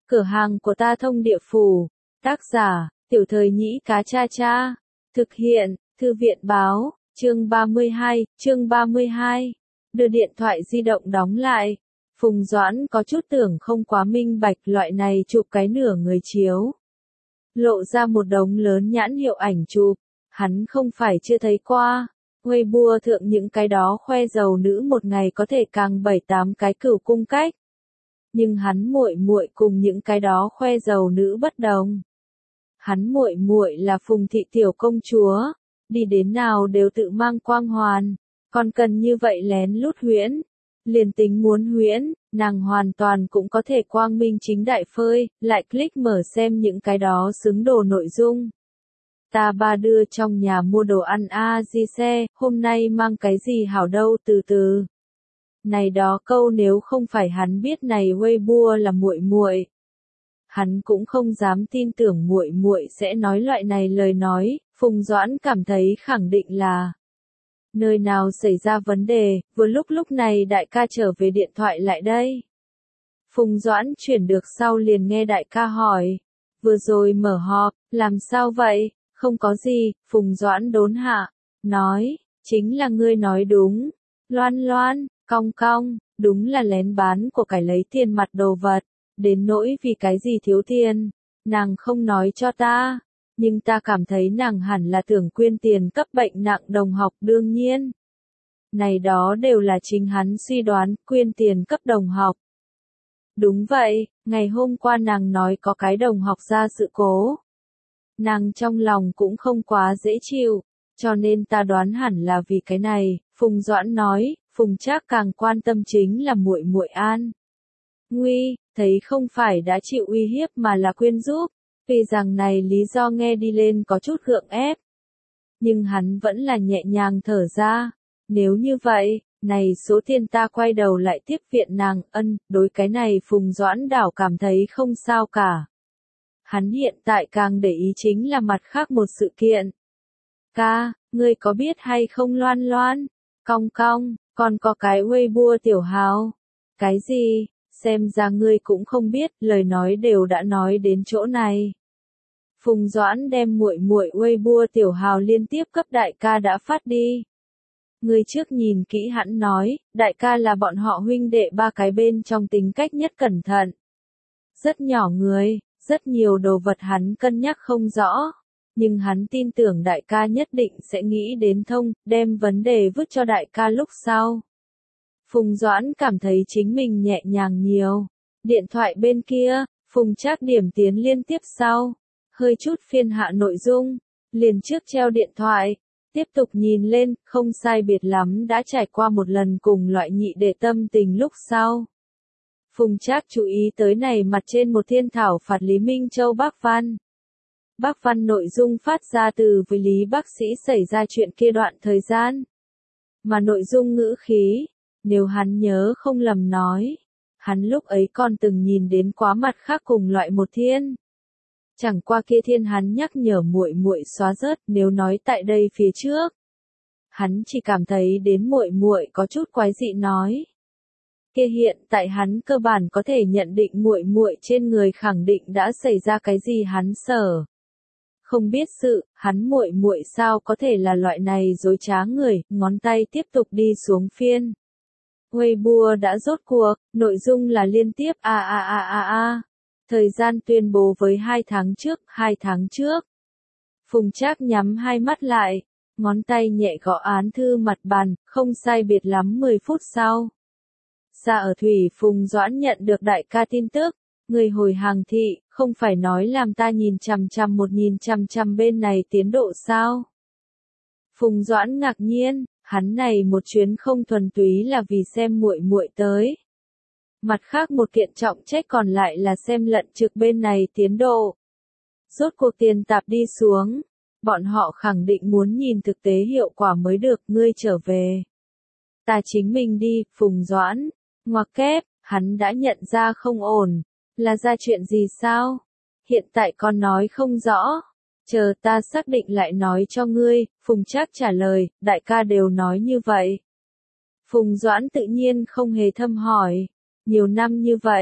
Cửa hàng của ta thông địa phủ. Tác giả, Tiểu Thời Nhĩ Cá Cha Cha. Thực hiện, Thư viện báo, chương 32. Đưa điện thoại di động đóng lại. Phùng Doãn có chút tưởng không quá minh bạch loại này chụp cái nửa người chiếu. Lộ ra một đống lớn nhãn hiệu ảnh chụp. Hắn không phải chưa thấy qua. Weibo thượng những cái đó khoe giàu nữ một ngày có thể càng 7-8 cái cửu cung cách. Nhưng hắn muội muội cùng những cái đó khoe giàu nữ bất đồng. Hắn muội muội là Phùng thị tiểu công chúa, đi đến nào đều tự mang quang hoàn, còn cần như vậy lén lút huyễn. Liền tính muốn huyễn, nàng hoàn toàn cũng có thể quang minh chính đại phơi, lại click mở xem những cái đó xứng đồ nội dung. Ta ba đưa trong nhà mua đồ ăn di xe, hôm nay mang cái gì hảo đâu từ từ. Này đó câu nếu không phải hắn biết này Weibo là muội muội, hắn cũng không dám tin tưởng muội muội sẽ nói loại này lời nói. Phùng Doãn cảm thấy khẳng định là nơi nào xảy ra vấn đề. Vừa lúc này đại ca trở về điện thoại lại đây. Phùng Doãn chuyển được sau liền nghe đại ca hỏi, vừa rồi mở họp, làm sao vậy? Không có gì. Phùng Doãn đốn hạ, nói, chính là ngươi nói đúng. Loan, cong, đúng là lén bán của cải lấy tiền mặt đồ vật, đến nỗi vì cái gì thiếu tiền, nàng không nói cho ta, nhưng ta cảm thấy nàng hẳn là tưởng quyên tiền cấp bệnh nặng đồng học đương nhiên. Này đó đều là chính hắn suy đoán, quyên tiền cấp đồng học. Đúng vậy, ngày hôm qua nàng nói có cái đồng học ra sự cố. Nàng trong lòng cũng không quá dễ chịu, cho nên ta đoán hẳn là vì cái này. Phùng Doãn nói, Phùng Trác càng quan tâm chính là muội muội an nguy, thấy không phải đã chịu uy hiếp mà là quyên giúp, vì rằng này lý do nghe đi lên có chút gượng ép. Nhưng hắn vẫn là nhẹ nhàng thở ra, nếu như vậy, này số tiền ta quay đầu lại tiếp viện nàng. Đối cái này Phùng Doãn đảo cảm thấy không sao cả. Hắn hiện tại càng để ý chính là mặt khác một sự kiện. Ca, ngươi có biết hay không Loan, cong, còn có cái Weibo tiểu hào. Cái gì? Xem ra ngươi cũng không biết, lời nói đều đã nói đến chỗ này. Phùng Doãn đem muội Weibo tiểu hào liên tiếp cấp đại ca đã phát đi. Ngươi trước nhìn kỹ hắn nói, đại ca là bọn họ huynh đệ ba cái bên trong tính cách nhất cẩn thận. Rất nhỏ người, rất nhiều đồ vật hắn cân nhắc không rõ. Nhưng hắn tin tưởng đại ca nhất định sẽ nghĩ đến thông, đem vấn đề vứt cho đại ca lúc sau. Phùng Doãn cảm thấy chính mình nhẹ nhàng nhiều. Điện thoại bên kia, Phùng Trác điểm tiến liên tiếp sau. Hơi chút phiên hạ nội dung, liền trước treo điện thoại. Tiếp tục nhìn lên, không sai biệt lắm đã trải qua một lần cùng loại nhị đệ tâm tình lúc sau. Phùng Trác chú ý tới này mặt trên một thiên thảo phạt Lý Minh Châu bác văn. Bác văn nội dung phát ra từ với Lý bác sĩ xảy ra chuyện kia đoạn thời gian. Mà nội dung ngữ khí, nếu hắn nhớ không lầm nói, hắn lúc ấy còn từng nhìn đến quá mặt khác cùng loại một thiên. Chẳng qua kia thiên hắn nhắc nhở muội muội xóa rớt, nếu nói tại đây phía trước. Hắn chỉ cảm thấy đến muội muội có chút quái dị nói. Kia hiện tại hắn cơ bản có thể nhận định muội muội trên người khẳng định đã xảy ra cái gì hắn sợ. Không biết sự, hắn muội muội sao có thể là loại này dối trá người. Ngón tay tiếp tục đi xuống phiên. Weibo đã rốt cuộc, nội dung là liên tiếp thời gian tuyên bố với 2 tháng trước. Phùng Trác nhắm hai mắt lại, ngón tay nhẹ gõ án thư mặt bàn, không sai biệt lắm 10 phút sau. Xa ở thủy Phùng Doãn nhận được đại ca tin tức, người hồi hàng thị, không phải nói làm ta nhìn chằm bên này tiến độ sao? Phùng Doãn ngạc nhiên, hắn này một chuyến không thuần túy là vì xem muội muội tới. Mặt khác một kiện trọng trách còn lại là xem lận trực bên này tiến độ. Rốt cuộc tiền tạp đi xuống, bọn họ khẳng định muốn nhìn thực tế hiệu quả mới được. Ngươi trở về. Ta chính mình đi. Phùng Doãn, ngoặc kép, hắn đã nhận ra không ổn, là ra chuyện gì sao? Hiện tại con nói không rõ. Chờ ta xác định lại nói cho ngươi. Phùng Trác trả lời, đại ca đều nói như vậy. Phùng Doãn tự nhiên không hề thâm hỏi. Nhiều năm như vậy,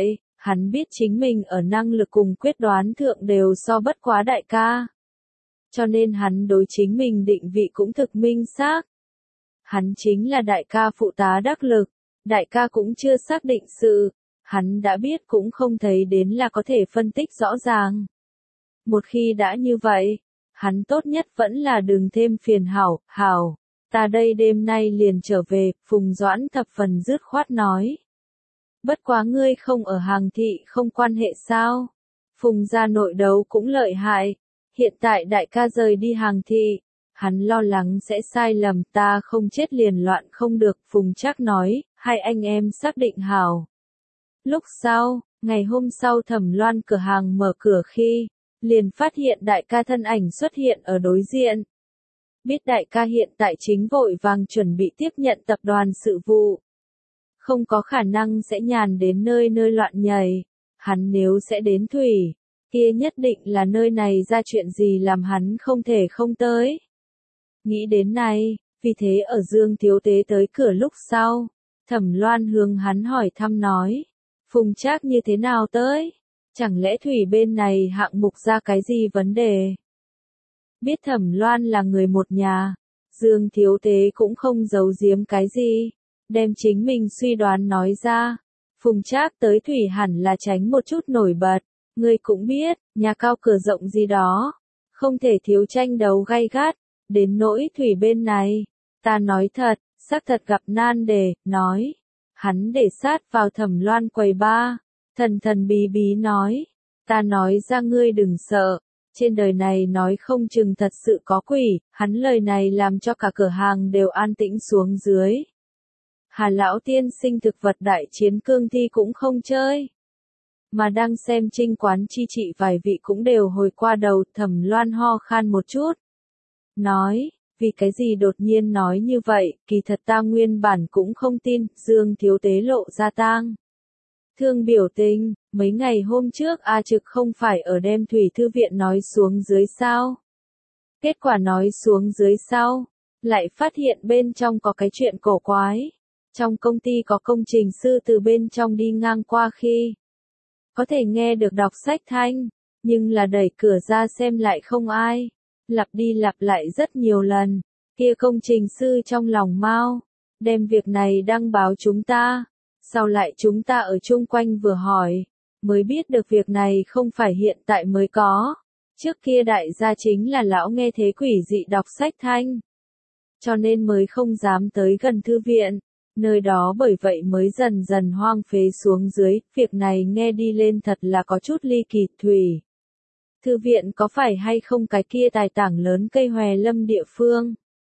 Hắn biết chính mình ở năng lực cùng quyết đoán thượng đều so bất quá đại ca. Cho nên hắn đối chính mình định vị cũng thực minh xác. Hắn chính là đại ca phụ tá đắc lực, đại ca cũng chưa xác định sự, hắn đã biết cũng không thấy đến là có thể phân tích rõ ràng. Một khi đã như vậy, hắn tốt nhất vẫn là đừng thêm phiền hảo, ta đây đêm nay liền trở về, Phùng Doãn thập phần dứt khoát nói. Bất quá ngươi không ở Hàng Thị không quan hệ sao? Phùng gia nội đấu cũng lợi hại, hiện tại đại ca rời đi Hàng Thị, hắn lo lắng sẽ sai lầm, ta không chết liền loạn không được, Phùng Trác nói, hai anh em xác định hảo. Lúc sau, ngày hôm sau Thẩm Loan cửa hàng mở cửa khi, liền phát hiện đại ca thân ảnh xuất hiện ở đối diện. Biết đại ca hiện tại chính vội vàng chuẩn bị tiếp nhận tập đoàn sự vụ. Không có khả năng sẽ nhàn đến nơi loạn nhảy. Hắn nếu sẽ đến thủy, kia nhất định là nơi này ra chuyện gì làm hắn không thể không tới. Nghĩ đến này, vì thế ở Dương Thiếu Tế tới cửa lúc sau, Thẩm Loan hướng hắn hỏi thăm nói, Phùng Trác như thế nào tới? Chẳng lẽ thủy bên này hạng mục ra cái gì vấn đề? Biết Thẩm Loan là người một nhà, Dương Thiếu Tế cũng không giấu giếm cái gì, đem chính mình suy đoán nói ra. Phùng Trác tới thủy hẳn là tránh một chút nổi bật, ngươi cũng biết, nhà cao cửa rộng gì đó, không thể thiếu tranh đấu gay gắt, đến nỗi thủy bên này, ta nói thật, xác thật gặp nan đề, nói. Hắn để sát vào Thẩm Loan quầy ba, thần bí bí nói, ta nói ra ngươi đừng sợ, trên đời này nói không chừng thật sự có quỷ, hắn lời này làm cho cả cửa hàng đều an tĩnh xuống dưới. Hà lão tiên sinh thực vật đại chiến cương thi cũng không chơi. Mà đang xem Trinh Quán Chi trị vài vị cũng đều hồi qua đầu, Thẩm Loan ho khan một chút. Nói, vì cái gì đột nhiên nói như vậy, kỳ thật ta nguyên bản cũng không tin, Dương Thiếu Tế lộ ra tang. Thương biểu tình, mấy ngày hôm trước A Trực không phải ở đem thủy thư viện nói xuống dưới sao. Kết quả nói xuống dưới sau, lại phát hiện bên trong có cái chuyện cổ quái. Trong công ty có công trình sư từ bên trong đi ngang qua khi có thể nghe được đọc sách thanh, nhưng là đẩy cửa ra xem lại không ai. Lặp đi lặp lại rất nhiều lần, kia công trình sư trong lòng mau, đem việc này đăng báo chúng ta. Sau lại chúng ta ở chung quanh vừa hỏi, mới biết được việc này không phải hiện tại mới có. Trước kia đại gia chính là lão nghe thế quỷ dị đọc sách thanh. Cho nên mới không dám tới gần thư viện. Nơi đó bởi vậy mới dần dần hoang phế xuống dưới, việc này nghe đi lên thật là có chút ly kỳ. Thủy thư viện có phải hay không cái kia tài tảng lớn cây hòe lâm địa phương?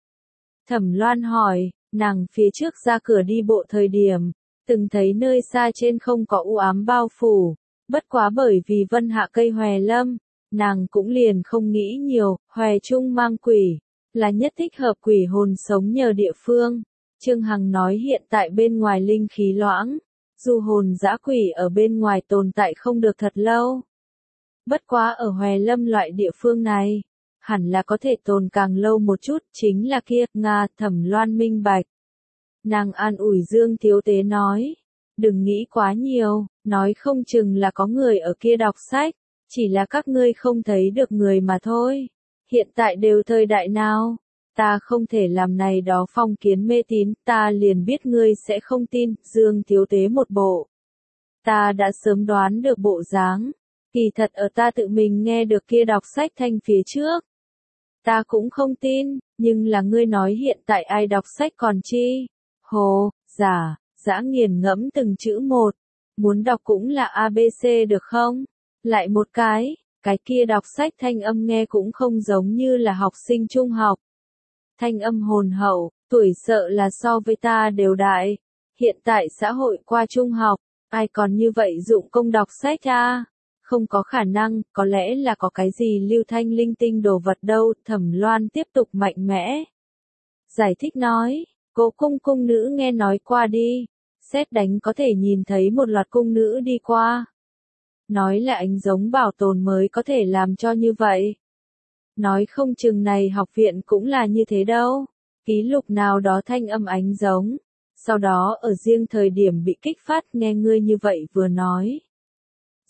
Thẩm Loan hỏi, nàng phía trước ra cửa đi bộ thời điểm, từng thấy nơi xa trên không có u ám bao phủ, bất quá bởi vì vân hạ cây hòe lâm, nàng cũng liền không nghĩ nhiều, hòe chung mang quỷ, là nhất thích hợp quỷ hồn sống nhờ địa phương. Trương Hằng nói hiện tại bên ngoài linh khí loãng, dù hồn dã quỷ ở bên ngoài tồn tại không được thật lâu. Bất quá ở hòe lâm loại địa phương này, hẳn là có thể tồn càng lâu một chút, chính là kia, Nga, Thẩm Loan minh bạch. Nàng an ủi Dương Thiếu Tế nói, đừng nghĩ quá nhiều, nói không chừng là có người ở kia đọc sách, chỉ là các ngươi không thấy được người mà thôi. Hiện tại đều thời đại nào, ta không thể làm này đó phong kiến mê tín, ta liền biết ngươi sẽ không tin, Dương Thiếu Tế một bộ. Ta đã sớm đoán được bộ dáng, kỳ thật ở ta tự mình nghe được kia đọc sách thanh phía trước. Ta cũng không tin, nhưng là ngươi nói hiện tại ai đọc sách còn chi? Hồ, giả, dã nghiền ngẫm từng chữ một. Muốn đọc cũng là ABC được không? Lại một cái kia đọc sách thanh âm nghe cũng không giống như là học sinh trung học. Thanh âm hồn hậu, tuổi sợ là so với ta đều đại. Hiện tại xã hội qua trung học, ai còn như vậy dụng công đọc sách à? Không có khả năng, có lẽ là có cái gì lưu thanh linh tinh đồ vật đâu, Thẩm Loan tiếp tục mạnh mẽ. Giải thích nói, Cố cung nữ nghe nói qua đi, sét đánh có thể nhìn thấy một loạt cung nữ đi qua. Nói là ánh giống bảo tồn mới có thể làm cho như vậy. Nói không chừng này học viện cũng là như thế đâu, ký lục nào đó thanh âm ánh giống, sau đó ở riêng thời điểm bị kích phát nghe ngươi như vậy vừa nói.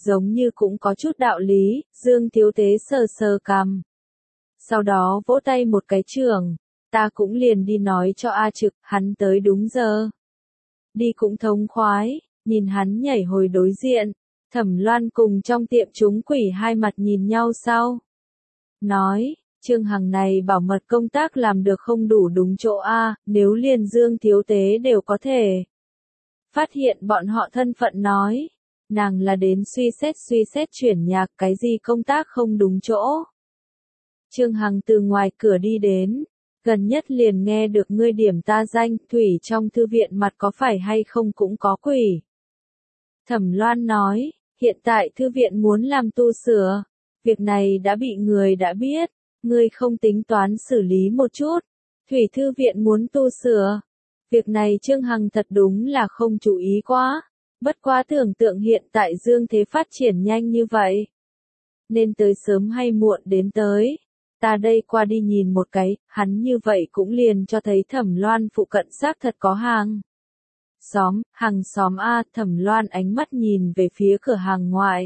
giống như cũng có chút đạo lý, Dương Thiếu Tế sờ sờ cằm. Sau đó vỗ tay một cái trưởng, ta cũng liền đi nói cho A Trực, hắn tới đúng giờ. Đi cũng thống khoái, nhìn hắn nhảy hồi đối diện, Thẩm Loan cùng trong tiệm chúng quỷ hai mặt nhìn nhau sau. Nói, Trương Hằng này bảo mật công tác làm được không đủ đúng chỗ A, nếu liền Dương Thiếu Tế đều có thể. Phát hiện bọn họ thân phận nói, nàng là đến suy xét chuyển nhạc cái gì công tác không đúng chỗ. Trương Hằng từ ngoài cửa đi đến, gần nhất liền nghe được ngươi điểm ta danh, Thủy trong thư viện mặt có phải hay không cũng có quỷ. Thẩm Loan nói, hiện tại thư viện muốn làm tu sửa, việc này đã bị người đã biết, ngươi không tính toán xử lý một chút, Thủy thư viện muốn tu sửa. Việc này Trương Hằng thật đúng là không chú ý quá, bất quá tưởng tượng hiện tại Dương Thế phát triển nhanh như vậy. Nên tới sớm hay muộn đến tới. Ta đây qua đi nhìn một cái, hắn như vậy cũng liền cho thấy Thẩm Loan phụ cận xác thật có hàng. Hàng xóm A, Thẩm Loan ánh mắt nhìn về phía cửa hàng ngoại.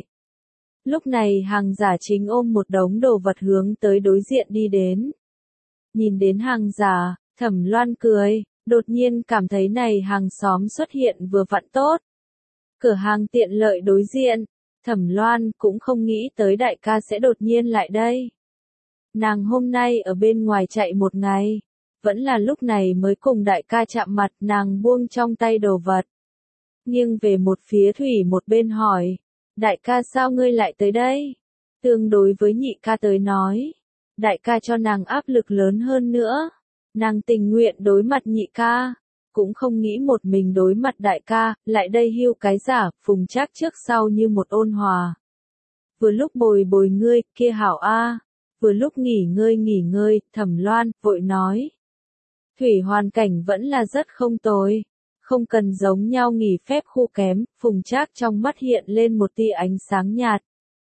Lúc này hàng giả chính ôm một đống đồ vật hướng tới đối diện đi đến. Nhìn đến hàng giả, Thẩm Loan cười, đột nhiên cảm thấy này hàng xóm xuất hiện vừa vặn tốt. Cửa hàng tiện lợi đối diện, Thẩm Loan cũng không nghĩ tới đại ca sẽ đột nhiên lại đây. Nàng hôm nay ở bên ngoài chạy một ngày, vẫn là lúc này mới cùng đại ca chạm mặt, nàng buông trong tay đồ vật. Nghiêng về một phía Thủy một bên hỏi, đại ca sao ngươi lại tới đây? Tương đối với nhị ca tới nói, đại ca cho nàng áp lực lớn hơn nữa. Nàng tình nguyện đối mặt nhị ca, cũng không nghĩ một mình đối mặt đại ca, lại đây hưu cái giả, Phùng Trác trước sau như một ôn hòa. Vừa lúc bồi bồi ngươi, kia hảo a. Vừa lúc nghỉ ngơi, Thẩm Loan vội nói. Thủy hoàn cảnh vẫn là rất không tồi, không cần giống nhau nghỉ phép khu kém, Phùng Trác trong mắt hiện lên một tia ánh sáng nhạt.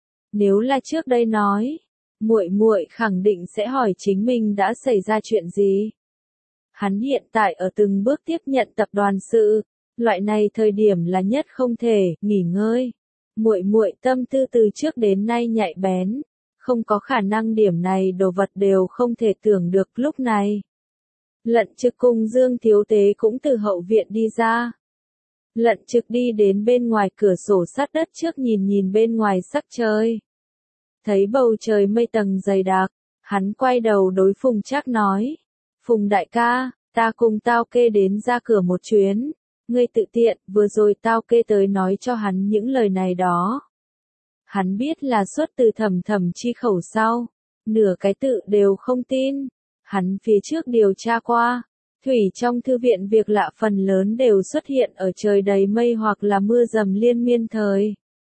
Nếu là trước đây nói, muội khẳng định sẽ hỏi chính mình đã xảy ra chuyện gì. Hắn hiện tại ở từng bước tiếp nhận tập đoàn sự, loại này thời điểm là nhất không thể nghỉ ngơi. Muội tâm tư từ trước đến nay nhạy bén, không có khả năng điểm này đồ vật đều không thể tưởng được lúc này. Lận Trực cùng Dương Thiếu Tế cũng từ hậu viện đi ra. Lận Trực đi đến bên ngoài cửa sổ sát đất trước nhìn bên ngoài sắc trời. Thấy bầu trời mây tầng dày đặc, hắn quay đầu đối Phùng Trác nói. Phùng đại ca, ta cùng Tao Kê đến ra cửa một chuyến. Ngươi tự tiện, vừa rồi Tao Kê tới nói cho hắn những lời này đó. Hắn biết là xuất từ Thẩm Chi khẩu sau, nửa cái tự đều không tin. Hắn phía trước điều tra qua, Thủy trong thư viện việc lạ phần lớn đều xuất hiện ở trời đầy mây hoặc là mưa dầm liên miên thời.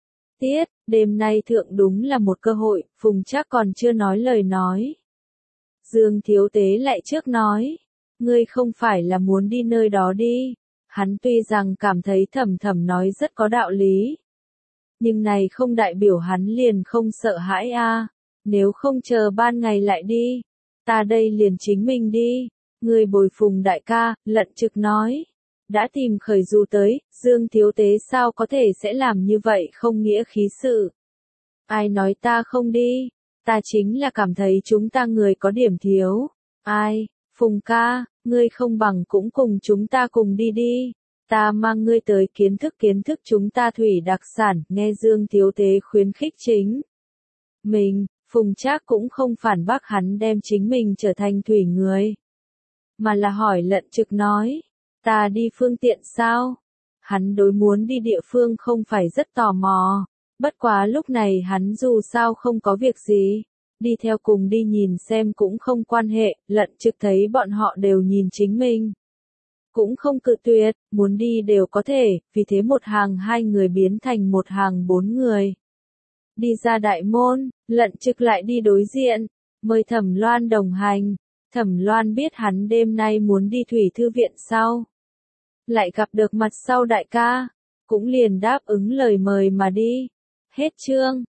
Đêm nay thượng đúng là một cơ hội, Phùng Trác còn chưa nói lời nói. Dương Thiếu Tế lại trước nói, ngươi không phải là muốn đi nơi đó đi. Hắn tuy rằng cảm thấy Thẩm nói rất có đạo lý, nhưng này không đại biểu hắn liền không sợ hãi a. Nếu không chờ ban ngày lại đi, ta đây liền chính mình đi. Người bồi Phùng đại ca, Lận Trực nói. Đã tìm khởi du tới, Dương Thiếu Tế sao có thể sẽ làm như vậy không nghĩa khí sự. Ai nói ta không đi, ta chính là cảm thấy chúng ta người có điểm thiếu. Ai, Phùng ca, ngươi không bằng cũng cùng chúng ta cùng đi đi. Ta mang ngươi tới kiến thức chúng ta thủy đặc sản, nghe Dương Thiếu Tế khuyến khích chính. Mình, Phùng Trác cũng không phản bác hắn đem chính mình trở thành thủy người. Mà là hỏi Lận Trực nói, ta đi phương tiện sao? Hắn đối muốn đi địa phương không phải rất tò mò. Bất quá lúc này hắn dù sao không có việc gì. Đi theo cùng đi nhìn xem cũng không quan hệ, Lận Trực thấy bọn họ đều nhìn chính mình. Cũng không cự tuyệt, muốn đi đều có thể, vì thế một hàng 2 người biến thành một hàng 4 người. Đi ra đại môn, Lận Trực lại đi đối diện, mời Thẩm Loan đồng hành. Thẩm Loan biết hắn đêm nay muốn đi Thủy thư viện sau. Lại gặp được mặt sau đại ca, cũng liền đáp ứng lời mời mà đi. Hết chương.